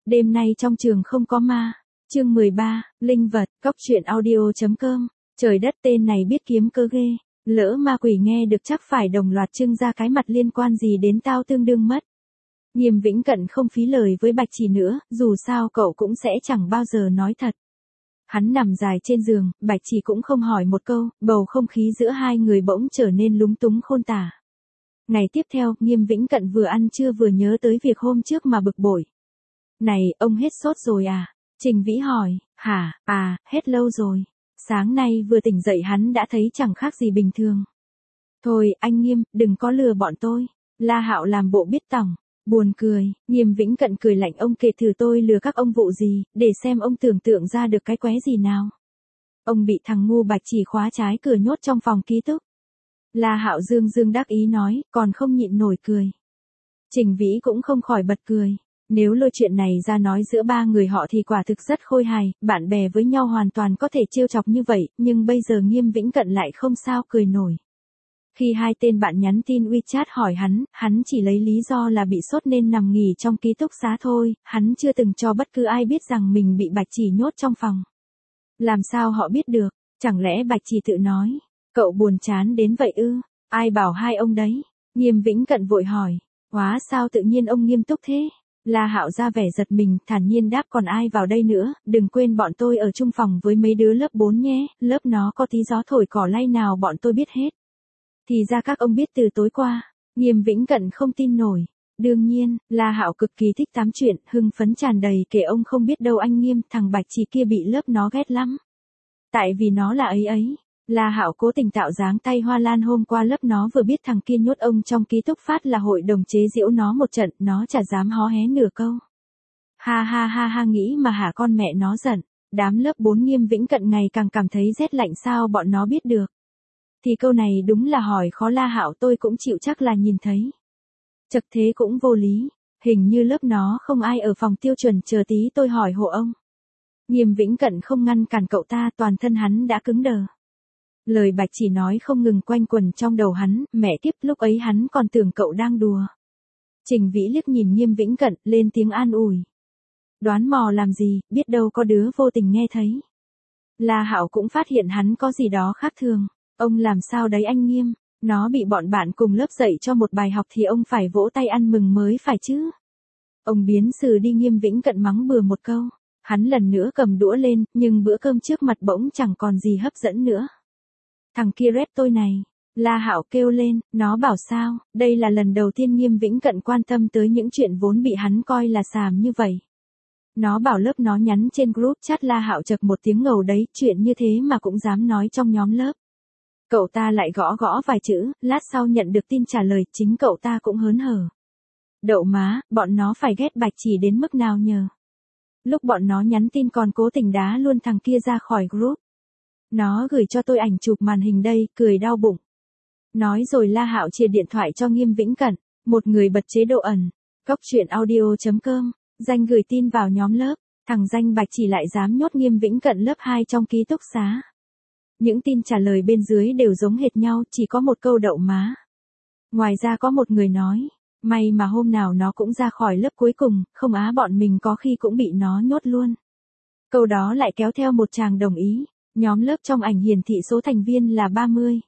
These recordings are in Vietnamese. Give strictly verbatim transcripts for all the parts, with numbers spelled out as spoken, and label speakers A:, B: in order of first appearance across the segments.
A: Đêm nay trong trường không có ma. Chương mười ba, Linh vật, cóc truyện audio chấm com. Trời đất, tên này biết kiếm cơ ghê. Lỡ ma quỷ nghe được chắc phải đồng loạt trưng ra cái mặt liên quan gì đến tao tương đương mất. Nghiêm Vĩnh Cận không phí lời với Bạch Chỉ nữa, dù sao cậu cũng sẽ chẳng bao giờ nói thật. Hắn nằm dài trên giường, Bạch Chỉ cũng không hỏi một câu, bầu không khí giữa hai người bỗng trở nên lúng túng khôn tả. Ngày tiếp theo, Nghiêm Vĩnh Cận vừa ăn trưa vừa nhớ tới việc hôm trước mà bực bội. Này, ông hết sốt rồi à? Trình Vĩ hỏi. Hả, à, hết lâu rồi. Sáng nay vừa tỉnh dậy hắn đã thấy chẳng khác gì bình thường. Thôi, anh Nghiêm, đừng có lừa bọn tôi. La Hạo làm bộ biết tỏng. Buồn cười, Nghiêm Vĩnh Cận cười lạnh, ông kể thử tôi lừa các ông vụ gì, để xem ông tưởng tượng ra được cái quái gì nào. Ông bị thằng ngu Bạch Chỉ khóa trái cửa nhốt trong phòng ký túc. La Hạo dương dương đắc ý nói, còn không nhịn nổi cười. Trình Vĩ cũng không khỏi bật cười. Nếu lôi chuyện này ra nói giữa ba người họ thì quả thực rất khôi hài, bạn bè với nhau hoàn toàn có thể trêu chọc như vậy, nhưng bây giờ Nghiêm Vĩnh Cận lại không sao cười nổi. Khi hai tên bạn nhắn tin WeChat hỏi hắn, hắn chỉ lấy lý do là bị sốt nên nằm nghỉ trong ký túc xá thôi, hắn chưa từng cho bất cứ ai biết rằng mình bị Bạch Chỉ nhốt trong phòng. Làm sao họ biết được, chẳng lẽ Bạch Chỉ tự nói, cậu buồn chán đến vậy ư, ai bảo hai ông đấy, Nghiêm Vĩnh Cận vội hỏi, hóa sao tự nhiên ông nghiêm túc thế? La Hạo ra vẻ giật mình, thản nhiên đáp, còn ai vào đây nữa, đừng quên bọn tôi ở chung phòng với mấy đứa lớp bốn nhé, lớp nó có tí gió thổi cỏ lay nào bọn tôi biết hết. Thì ra các ông biết từ tối qua. Nghiêm Vĩnh Cận không tin nổi. Đương nhiên, La Hạo cực kỳ thích tám chuyện, hưng phấn tràn đầy, kể ông không biết đâu anh Nghiêm, thằng Bạch Chỉ kia bị lớp nó ghét lắm. Tại vì nó là ấy ấy. La Hạo cố tình tạo dáng tay hoa lan, hôm qua lớp nó vừa biết thằng kia nhốt ông trong ký túc phát là hội đồng chế giễu nó một trận, nó chả dám hó hé nửa câu. Ha ha ha ha, nghĩ mà hả con mẹ nó giận. Đám lớp bốn Nghiêm Vĩnh Cận ngày càng cảm thấy rét lạnh, sao bọn nó biết được. Thì câu này đúng là hỏi khó. La Hạo, tôi cũng chịu chắc là nhìn thấy. Chật thế cũng vô lý, hình như lớp nó không ai ở phòng tiêu chuẩn, chờ tí tôi hỏi hộ ông. Nghiêm Vĩnh Cận không ngăn cản cậu ta, toàn thân hắn đã cứng đờ. Lời Bạch Chỉ nói không ngừng quanh quẩn trong đầu hắn, mẹ kiếp, lúc ấy hắn còn tưởng cậu đang đùa. Trình Vĩ liếc nhìn Nghiêm Vĩnh Cận, lên tiếng an ủi. Đoán mò làm gì, biết đâu có đứa vô tình nghe thấy. La Hạo cũng phát hiện hắn có gì đó khác thường. Ông làm sao đấy anh Nghiêm, nó bị bọn bạn cùng lớp dạy cho một bài học thì ông phải vỗ tay ăn mừng mới phải chứ. Ông biến xử đi. Nghiêm Vĩnh Cận mắng bừa một câu. Hắn lần nữa cầm đũa lên, nhưng bữa cơm trước mặt bỗng chẳng còn gì hấp dẫn nữa. Thằng kia rep tôi này. La Hạo kêu lên, nó bảo sao, đây là lần đầu tiên Nghiêm Vĩnh Cận quan tâm tới những chuyện vốn bị hắn coi là xàm như vậy. Nó bảo lớp nó nhắn trên group chat. La Hạo chật một tiếng ngầu đấy, chuyện như thế mà cũng dám nói trong nhóm lớp. Cậu ta lại gõ gõ vài chữ, lát sau nhận được tin trả lời, chính cậu ta cũng hớn hở. Đậu má, bọn nó phải ghét Bạch Chỉ đến mức nào nhờ. Lúc bọn nó nhắn tin còn cố tình đá luôn thằng kia ra khỏi group. Nó gửi cho tôi ảnh chụp màn hình đây, cười đau bụng. Nói rồi La Hạo chia điện thoại cho Nghiêm Vĩnh Cận, một người bật chế độ ẩn. Cóc truyện audio chấm com, Danh gửi tin vào nhóm lớp, thằng Danh Bạch Chỉ lại dám nhốt Nghiêm Vĩnh Cận lớp hai trong ký túc xá. Những tin trả lời bên dưới đều giống hệt nhau, chỉ có một câu đậu má. Ngoài ra có một người nói, may mà hôm nào nó cũng ra khỏi lớp cuối cùng, không á bọn mình có khi cũng bị nó nhốt luôn. Câu đó lại kéo theo một tràng đồng ý. Nhóm lớp trong ảnh hiển thị số thành viên là ba mươi.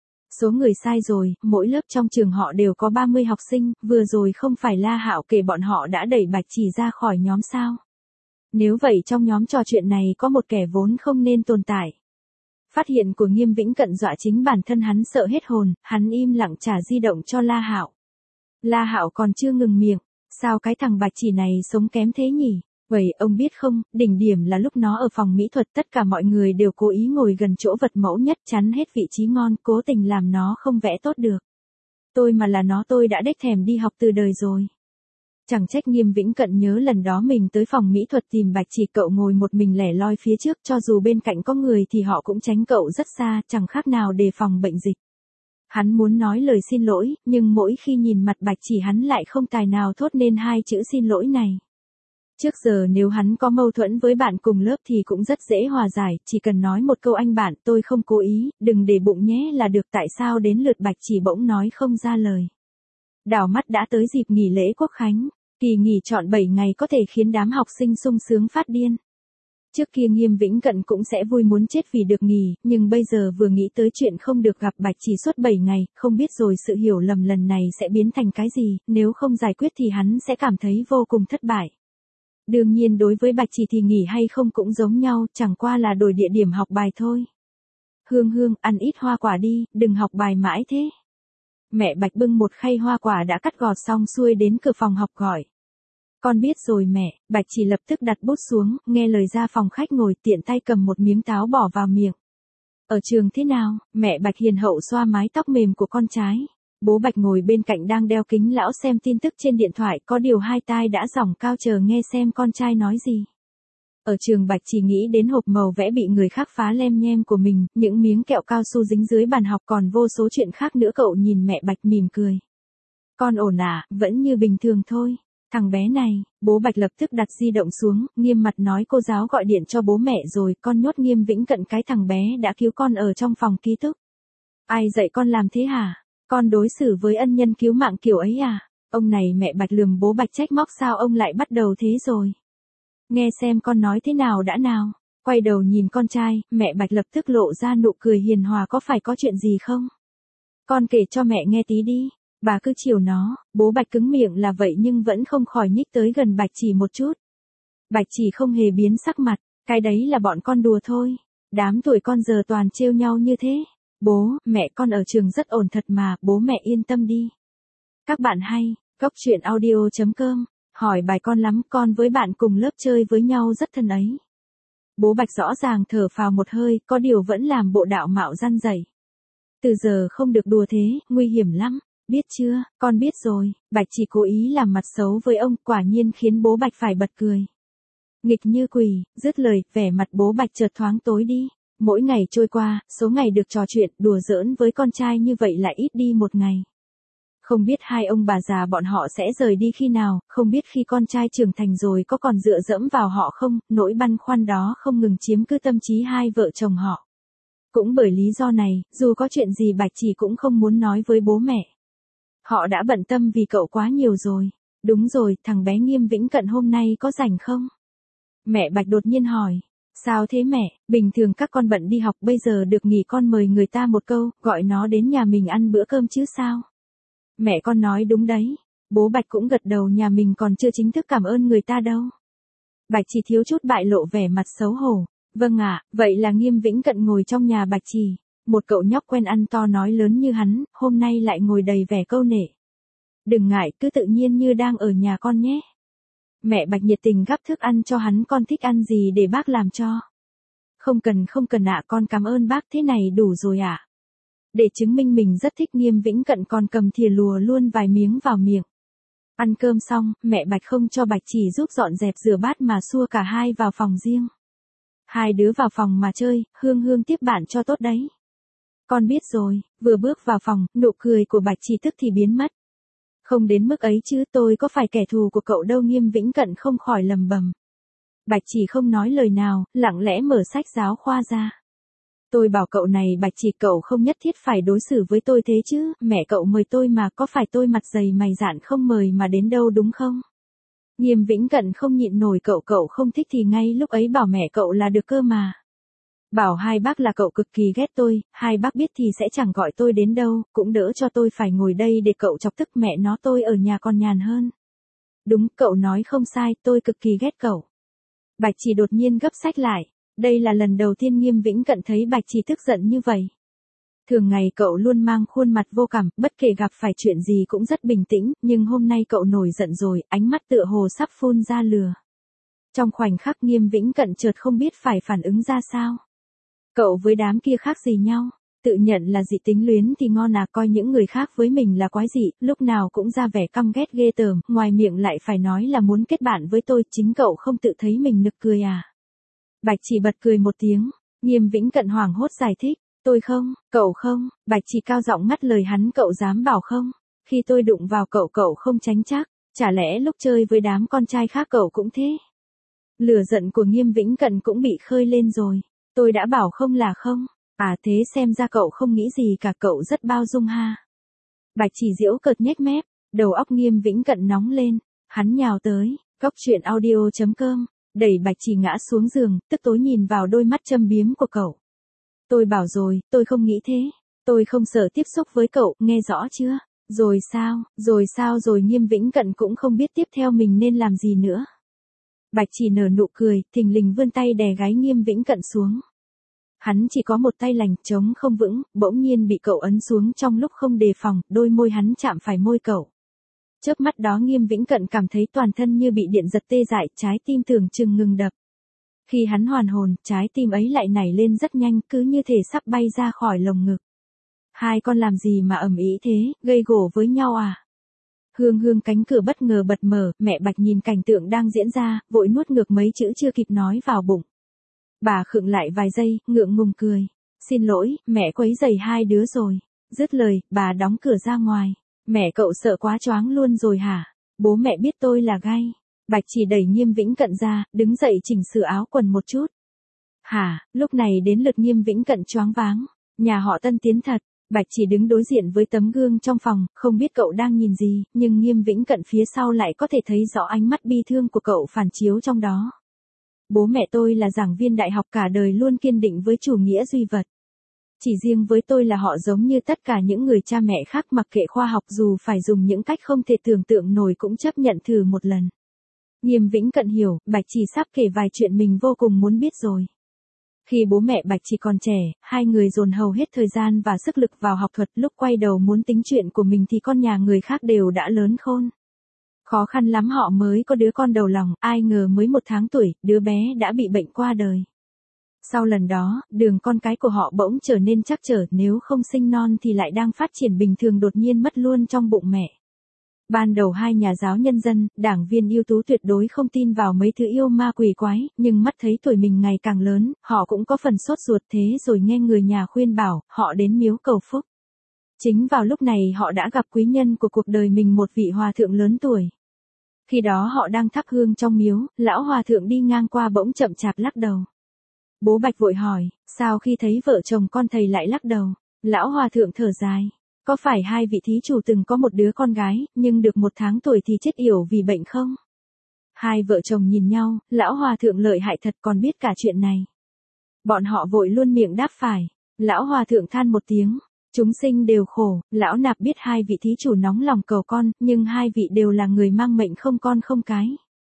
A: Số người sai rồi, mỗi lớp trong trường họ đều có ba mươi học sinh, vừa rồi không phải La Hạo kể bọn họ đã đẩy Bạch Chỉ ra khỏi nhóm sao? Nếu vậy trong nhóm trò chuyện này có một kẻ vốn không nên tồn tại. Phát hiện của Nghiêm Vĩnh Cận dọa chính bản thân hắn sợ hết hồn, hắn im lặng trả di động cho La Hạo. La Hạo còn chưa ngừng miệng, sao cái thằng Bạch Chỉ này sống kém thế nhỉ? Vậy ông biết không, đỉnh điểm là lúc nó ở phòng mỹ thuật, tất cả mọi người đều cố ý ngồi gần chỗ vật mẫu nhất, chắn hết vị trí ngon, cố tình làm nó không vẽ tốt được. Tôi mà là nó tôi đã đếch thèm đi học từ đời rồi. Chẳng trách Nghiêm Vĩnh Cận nhớ lần đó mình tới phòng mỹ thuật tìm Bạch Chỉ, cậu ngồi một mình lẻ loi phía trước, cho dù bên cạnh có người thì họ cũng tránh cậu rất xa, chẳng khác nào đề phòng bệnh dịch. Hắn muốn nói lời xin lỗi, nhưng mỗi khi nhìn mặt Bạch Chỉ hắn lại không tài nào thốt nên hai chữ xin lỗi này. Trước giờ nếu hắn có mâu thuẫn với bạn cùng lớp thì cũng rất dễ hòa giải, chỉ cần nói một câu anh bạn tôi không cố ý, đừng để bụng nhé là được. Tại sao đến lượt Bạch Chỉ bỗng nói không ra lời. Đảo mắt đã tới dịp nghỉ lễ Quốc khánh. Kỳ nghỉ trọn bảy ngày có thể khiến đám học sinh sung sướng phát điên. Trước kia Nghiêm Vĩnh Cận cũng sẽ vui muốn chết vì được nghỉ, nhưng bây giờ vừa nghĩ tới chuyện không được gặp Bạch Chỉ suốt bảy ngày, không biết rồi sự hiểu lầm lần này sẽ biến thành cái gì, nếu không giải quyết thì hắn sẽ cảm thấy vô cùng thất bại. Đương nhiên đối với Bạch Chỉ thì nghỉ hay không cũng giống nhau, chẳng qua là đổi địa điểm học bài thôi. Hương Hương, ăn ít hoa quả đi, đừng học bài mãi thế. Mẹ Bạch bưng một khay hoa quả đã cắt gọt xong xuôi đến cửa phòng học gọi. Con biết rồi mẹ. Bạch Chỉ lập tức đặt bút xuống, nghe lời ra phòng khách ngồi, tiện tay cầm một miếng táo bỏ vào miệng. Ở trường thế nào? Mẹ Bạch hiền hậu xoa mái tóc mềm của con trai. Bố Bạch ngồi bên cạnh đang đeo kính lão xem tin tức trên điện thoại, có điều hai tai đã giỏng cao chờ nghe xem con trai nói gì. Ở trường Bạch Chỉ nghĩ đến hộp màu vẽ bị người khác phá lem nhem của mình, những miếng kẹo cao su dính dưới bàn học, còn vô số chuyện khác nữa. Cậu nhìn mẹ Bạch mỉm cười. Con ổn à? Vẫn như bình thường thôi. Thằng bé này. Bố Bạch lập tức đặt di động xuống, nghiêm mặt nói cô giáo gọi điện cho bố mẹ rồi, con nhốt Nghiêm Vĩnh Cận, cái thằng bé đã cứu con ở trong phòng ký túc. Ai dạy con làm thế hả? Con đối xử với ân nhân cứu mạng kiểu ấy à? Ông này. Mẹ Bạch lườm bố Bạch trách móc, sao ông lại bắt đầu thế rồi? Nghe xem con nói thế nào đã nào. Quay đầu nhìn con trai, mẹ Bạch lập tức lộ ra nụ cười hiền hòa, có phải có chuyện gì không? Con kể cho mẹ nghe tí đi. Bà cứ chiều nó. Bố Bạch cứng miệng là vậy nhưng vẫn không khỏi nhích tới gần Bạch Chỉ một chút. Bạch Chỉ không hề biến sắc mặt, cái đấy là bọn con đùa thôi. Đám tuổi con giờ toàn trêu nhau như thế. Bố, mẹ con ở trường rất ổn thật mà, bố mẹ yên tâm đi. Các bạn hay, Cốc truyện audio chấm com, hỏi bài con lắm, con với bạn cùng lớp chơi với nhau rất thân ấy. Bố Bạch rõ ràng thở phào một hơi, có điều vẫn làm bộ đạo mạo răn rẩy. Từ giờ không được đùa thế, nguy hiểm lắm. Biết chưa, con biết rồi. Bạch Chỉ cố ý làm mặt xấu với ông, quả nhiên khiến bố Bạch phải bật cười. Nghịch như quỷ. Dứt lời, vẻ mặt bố Bạch chợt thoáng tối đi. Mỗi ngày trôi qua, số ngày được trò chuyện, đùa giỡn với con trai như vậy lại ít đi một ngày. Không biết hai ông bà già bọn họ sẽ rời đi khi nào, không biết khi con trai trưởng thành rồi có còn dựa dẫm vào họ không, nỗi băn khoăn đó không ngừng chiếm cứ tâm trí hai vợ chồng họ. Cũng bởi lý do này, dù có chuyện gì Bạch Chỉ cũng không muốn nói với bố mẹ. Họ đã bận tâm vì cậu quá nhiều rồi. Đúng rồi, thằng bé Nghiêm Vĩnh Cận hôm nay có rảnh không? Mẹ Bạch đột nhiên hỏi. Sao thế mẹ, bình thường các con bận đi học, bây giờ được nghỉ con mời người ta một câu, gọi nó đến nhà mình ăn bữa cơm chứ sao? Mẹ con nói đúng đấy. Bố Bạch cũng gật đầu, nhà mình còn chưa chính thức cảm ơn người ta đâu. Bạch Chỉ thiếu chút bại lộ vẻ mặt xấu hổ. Vâng ạ, vậy là Nghiêm Vĩnh Cận ngồi trong nhà Bạch Chỉ. Một cậu nhóc quen ăn to nói lớn như hắn, hôm nay lại ngồi đầy vẻ câu nệ. Đừng ngại, cứ tự nhiên như đang ở nhà con nhé. Mẹ Bạch nhiệt tình gắp thức ăn cho hắn, con thích ăn gì để bác làm cho. Không cần không cần ạ, con cảm ơn bác, thế này đủ rồi ạ. Để chứng minh mình rất thích, Nghiêm Vĩnh Cận còn cầm thìa lùa luôn vài miếng vào miệng. Ăn cơm xong, mẹ Bạch không cho Bạch Chỉ giúp dọn dẹp rửa bát mà xua cả hai vào phòng riêng. Hai đứa vào phòng mà chơi, Hương Hương tiếp bạn cho tốt đấy. Con biết rồi. Vừa bước vào phòng, nụ cười của Bạch Chỉ tức thì biến mất. Không đến mức ấy chứ, tôi có phải kẻ thù của cậu đâu. Nghiêm Vĩnh Cận không khỏi lầm bầm. Bạch Chỉ không nói lời nào, lặng lẽ mở sách giáo khoa ra. Tôi bảo cậu này Bạch Chỉ, cậu không nhất thiết phải đối xử với tôi thế chứ, mẹ cậu mời tôi mà, có phải tôi mặt dày mày dạn không mời mà đến đâu đúng không? Nghiêm Vĩnh Cận không nhịn nổi, cậu cậu không thích thì ngay lúc ấy bảo mẹ cậu là được cơ mà. Bảo hai bác là cậu cực kỳ ghét tôi, hai bác biết thì sẽ chẳng gọi tôi đến đâu, cũng đỡ cho tôi phải ngồi đây để cậu chọc tức, mẹ nó tôi ở nhà còn nhàn hơn. Đúng, cậu nói không sai, tôi cực kỳ ghét cậu. Bạch Chỉ đột nhiên gấp sách lại. Đây là lần đầu tiên Nghiêm Vĩnh Cận thấy Bạch Chỉ tức giận như vậy. Thường ngày cậu luôn mang khuôn mặt vô cảm, bất kể gặp phải chuyện gì cũng rất bình tĩnh, nhưng hôm nay cậu nổi giận rồi, ánh mắt tựa hồ sắp phun ra lửa. Trong khoảnh khắc Nghiêm Vĩnh Cận chợt không biết phải phản ứng ra sao. Cậu với đám kia khác gì nhau? Tự nhận là dị tính luyến thì ngon à, coi những người khác với mình là quái dị, lúc nào cũng ra vẻ căm ghét ghê tởm, ngoài miệng lại phải nói là muốn kết bạn với tôi, chính cậu không tự thấy mình nực cười à? Bạch Chỉ bật cười một tiếng. Nghiêm Vĩnh Cận hoảng hốt giải thích. Tôi không, cậu không. Bạch Chỉ cao giọng ngắt lời hắn, cậu dám bảo không? Khi tôi đụng vào cậu cậu không tránh chắc, chả lẽ lúc chơi với đám con trai khác cậu cũng thế? Lửa giận của Nghiêm Vĩnh Cận cũng bị khơi lên rồi. Tôi đã bảo không là không. À thế xem ra cậu không nghĩ gì cả, cậu rất bao dung ha. Bạch Chỉ giễu cợt nhếch mép, đầu óc Nghiêm Vĩnh Cận nóng lên. Hắn nhào tới, cóc truyện audio chấm com, đẩy Bạch Chỉ ngã xuống giường, tức tối nhìn vào đôi mắt châm biếm của cậu. Tôi bảo rồi, tôi không nghĩ thế. Tôi không sợ tiếp xúc với cậu, nghe rõ chưa? Rồi sao, rồi sao rồi Nghiêm Vĩnh Cận cũng không biết tiếp theo mình nên làm gì nữa. Bạch Chỉ nở nụ cười, thình lình vươn tay đè gái Nghiêm Vĩnh Cận xuống. Hắn chỉ có một tay lành, chống không vững, bỗng nhiên bị cậu ấn xuống trong lúc không đề phòng, đôi môi hắn chạm phải môi cậu. Chớp mắt đó Nghiêm Vĩnh Cận cảm thấy toàn thân như bị điện giật tê dại, trái tim tưởng chừng ngừng đập. Khi hắn hoàn hồn, trái tim ấy lại nảy lên rất nhanh, cứ như thể sắp bay ra khỏi lồng ngực. Hai con làm gì mà ầm ĩ thế, gây gổ với nhau à? Hương hương cánh cửa bất ngờ bật mở, mẹ Bạch nhìn cảnh tượng đang diễn ra, vội nuốt ngược mấy chữ chưa kịp nói vào bụng. Bà khựng lại vài giây, ngượng ngùng cười. Xin lỗi, mẹ quấy rầy hai đứa rồi. Dứt lời, bà đóng cửa ra ngoài. Mẹ cậu sợ quá choáng luôn rồi hả? Bố mẹ biết tôi là gay. Bạch Chỉ đẩy Nghiêm Vĩnh Cận ra, đứng dậy chỉnh sửa áo quần một chút. Hả, lúc này đến lượt Nghiêm Vĩnh Cận choáng váng. Nhà họ Tân tiến thật. Bạch Chỉ đứng đối diện với tấm gương trong phòng, không biết cậu đang nhìn gì, nhưng Nghiêm Vĩnh Cận phía sau lại có thể thấy rõ ánh mắt bi thương của cậu phản chiếu trong đó. Bố mẹ tôi là giảng viên đại học cả đời luôn kiên định với chủ nghĩa duy vật. Chỉ riêng với tôi là họ giống như tất cả những người cha mẹ khác mặc kệ khoa học dù phải dùng những cách không thể tưởng tượng nổi cũng chấp nhận thử một lần. Nghiêm Vĩnh Cận hiểu, Bạch Chỉ sắp kể vài chuyện mình vô cùng muốn biết rồi. Khi bố mẹ Bạch Chỉ còn trẻ, hai người dồn hầu hết thời gian và sức lực vào học thuật, lúc quay đầu muốn tính chuyện của mình thì con nhà người khác đều đã lớn khôn. Khó khăn lắm họ mới có đứa con đầu lòng, ai ngờ mới một tháng tuổi, đứa bé đã bị bệnh qua đời. Sau lần đó, đường con cái của họ bỗng trở nên trắc trở, nếu không sinh non thì lại đang phát triển bình thường đột nhiên mất luôn trong bụng mẹ. Ban đầu hai nhà giáo nhân dân, đảng viên ưu tú tuyệt đối không tin vào mấy thứ yêu ma quỷ quái, nhưng mắt thấy tuổi mình ngày càng lớn, họ cũng có phần sốt ruột thế rồi nghe người nhà khuyên bảo, họ đến miếu cầu phúc. Chính vào lúc này họ đã gặp quý nhân của cuộc đời mình, một vị hòa thượng lớn tuổi. Khi đó họ đang thắp hương trong miếu, lão hòa thượng đi ngang qua bỗng chậm chạp lắc đầu. Bố Bạch vội hỏi, sao khi thấy vợ chồng con thầy lại lắc đầu? Lão hòa thượng thở dài. Có phải hai vị thí chủ từng có một đứa con gái, nhưng được một tháng tuổi thì chết yểu vì bệnh không? Hai vợ chồng nhìn nhau, lão hòa thượng lợi hại thật còn biết cả chuyện này. Bọn họ vội luôn miệng đáp phải. Lão hòa thượng than một tiếng. Chúng sinh đều khổ, lão nạp biết hai vị thí chủ nóng lòng cầu con, nhưng hai vị đều là người mang mệnh không con không cái.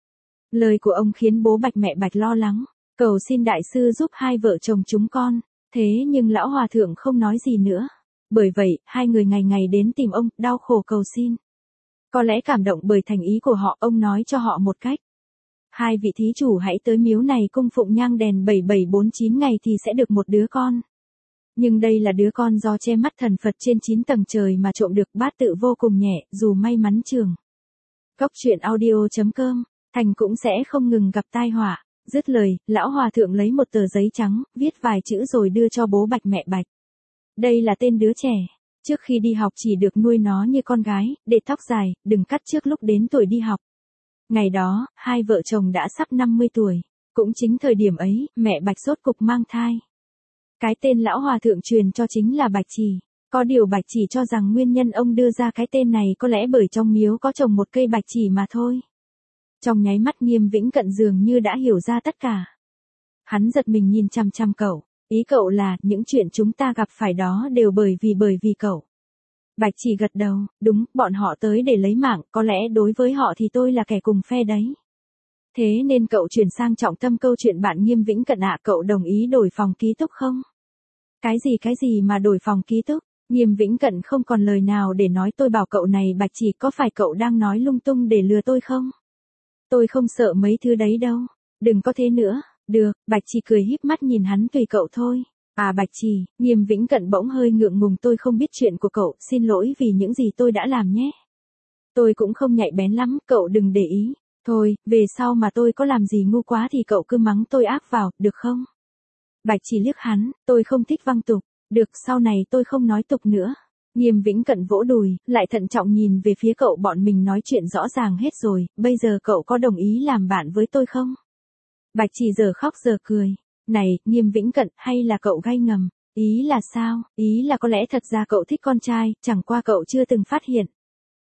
A: Lời của ông khiến bố Bạch mẹ Bạch lo lắng, cầu xin đại sư giúp hai vợ chồng chúng con. Thế nhưng lão hòa thượng không nói gì nữa. Bởi vậy, hai người ngày ngày đến tìm ông, đau khổ cầu xin. Có lẽ cảm động bởi thành ý của họ, ông nói cho họ một cách. Hai vị thí chủ hãy tới miếu này cung phụng nhang đèn bảy bảy bốn chín ngày thì sẽ được một đứa con. Nhưng đây là đứa con do che mắt thần Phật trên chín tầng trời mà trộm được, bát tự vô cùng nhẹ, dù may mắn trường. Cóc truyện audio chấm com, thành cũng sẽ không ngừng gặp tai họa. Dứt lời, lão hòa thượng lấy một tờ giấy trắng, viết vài chữ rồi đưa cho bố Bạch mẹ Bạch. Đây là tên đứa trẻ. Trước khi đi học chỉ được nuôi nó như con gái, để tóc dài, đừng cắt trước lúc đến tuổi đi học. Ngày đó, hai vợ chồng đã sắp năm mươi tuổi. Cũng chính thời điểm ấy, mẹ Bạch rốt cục mang thai. Cái tên lão hòa thượng truyền cho chính là Bạch Chỉ. Có điều Bạch Chỉ cho rằng nguyên nhân ông đưa ra cái tên này có lẽ bởi trong miếu có trồng một cây bạch chỉ mà thôi. Trong nháy mắt Nghiêm Vĩnh Cận dường như đã hiểu ra tất cả. Hắn giật mình nhìn chăm chăm cậu. Ý cậu là, những chuyện chúng ta gặp phải đó đều bởi vì bởi vì cậu. Bạch Chỉ gật đầu, đúng, bọn họ tới để lấy mạng, có lẽ đối với họ thì tôi là kẻ cùng phe đấy. Thế nên cậu chuyển sang trọng tâm câu chuyện bạn Nghiêm Vĩnh Cận ạ, cậu đồng ý đổi phòng ký túc không? Cái gì cái gì mà đổi phòng ký túc? Nghiêm Vĩnh Cận không còn lời nào để nói, tôi bảo cậu này Bạch Chỉ, có phải cậu đang nói lung tung để lừa tôi không? Tôi không sợ mấy thứ đấy đâu, đừng có thế nữa. Được, Bạch Chỉ cười híp mắt nhìn hắn, tùy cậu thôi. À Bạch Chỉ, Nghiêm Vĩnh Cận bỗng hơi ngượng ngùng, tôi không biết chuyện của cậu, xin lỗi vì những gì tôi đã làm nhé. Tôi cũng không nhạy bén lắm, cậu đừng để ý. Thôi, về sau mà tôi có làm gì ngu quá thì cậu cứ mắng tôi ác vào, được không? Bạch Chỉ liếc hắn, tôi không thích văng tục. Được, sau này tôi không nói tục nữa. Nghiêm Vĩnh Cận vỗ đùi, lại thận trọng nhìn về phía cậu, bọn mình nói chuyện rõ ràng hết rồi, bây giờ cậu có đồng ý làm bạn với tôi không? Bạch Chỉ giờ khóc giờ cười. Này, Nghiêm Vĩnh Cận, hay là cậu gay ngầm? Ý là sao? Ý là có lẽ thật ra cậu thích con trai, chẳng qua cậu chưa từng phát hiện.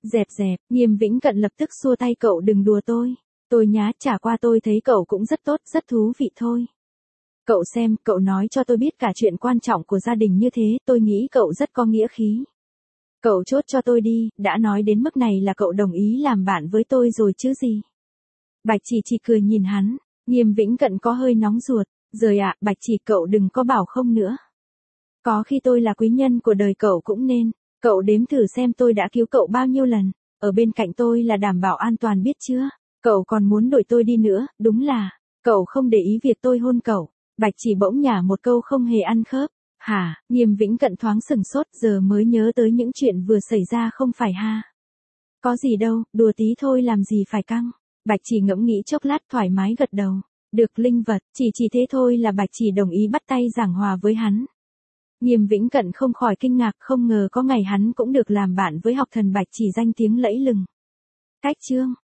A: Dẹp dẹp, Nghiêm Vĩnh Cận lập tức xua tay, cậu đừng đùa tôi. Tôi nhá, chả qua tôi thấy cậu cũng rất tốt, rất thú vị thôi. Cậu xem, cậu nói cho tôi biết cả chuyện quan trọng của gia đình như thế, tôi nghĩ cậu rất có nghĩa khí. Cậu chốt cho tôi đi, đã nói đến mức này là cậu đồng ý làm bạn với tôi rồi chứ gì. Bạch Chỉ chỉ cười nhìn hắn, Nghiêm Vĩnh Cận có hơi nóng ruột, rồi ạ, Bạch Chỉ cậu đừng có bảo không nữa. Có khi tôi là quý nhân của đời cậu cũng nên, cậu đếm thử xem tôi đã cứu cậu bao nhiêu lần, ở bên cạnh tôi là đảm bảo an toàn biết chưa, cậu còn muốn đuổi tôi đi nữa, đúng là, cậu không để ý việc tôi hôn cậu. Bạch Chỉ bỗng nhả một câu không hề ăn khớp. Hả? Nghiêm Vĩnh Cận thoáng sừng sốt, giờ mới nhớ tới những chuyện vừa xảy ra không phải ha. Có gì đâu, đùa tí thôi làm gì phải căng. Bạch Chỉ ngẫm nghĩ chốc lát thoải mái gật đầu. Được linh vật, chỉ chỉ thế thôi là Bạch Chỉ đồng ý bắt tay giảng hòa với hắn. Nghiêm Vĩnh Cận không khỏi kinh ngạc, không ngờ có ngày hắn cũng được làm bạn với học thần Bạch Chỉ danh tiếng lẫy lừng. Cách chương